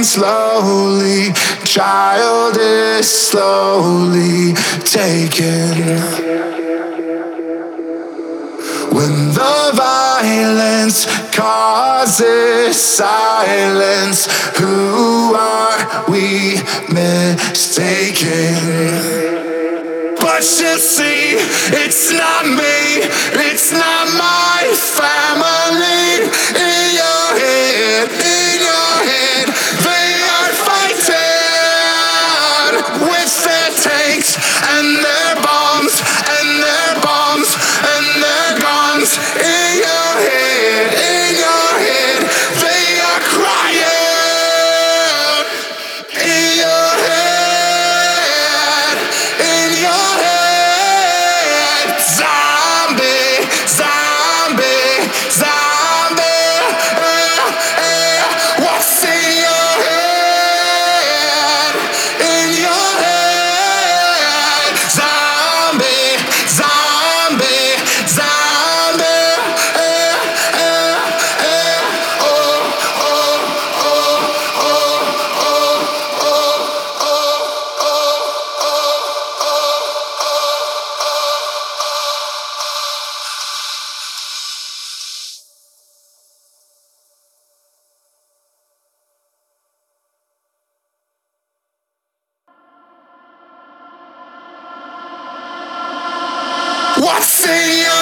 slowly, child is slowly taken. When the violence causes silence, who are we mistaken? But you see, it's not me, it's not my family. In your head, they are fighting with their tanks and their bombs and their bombs and their guns. In your head, they are crying. In your head, zombie, zombie, zombie. What's in your head? In your head, zombie, zombie, zombie. Oh, oh, oh, oh, what's in your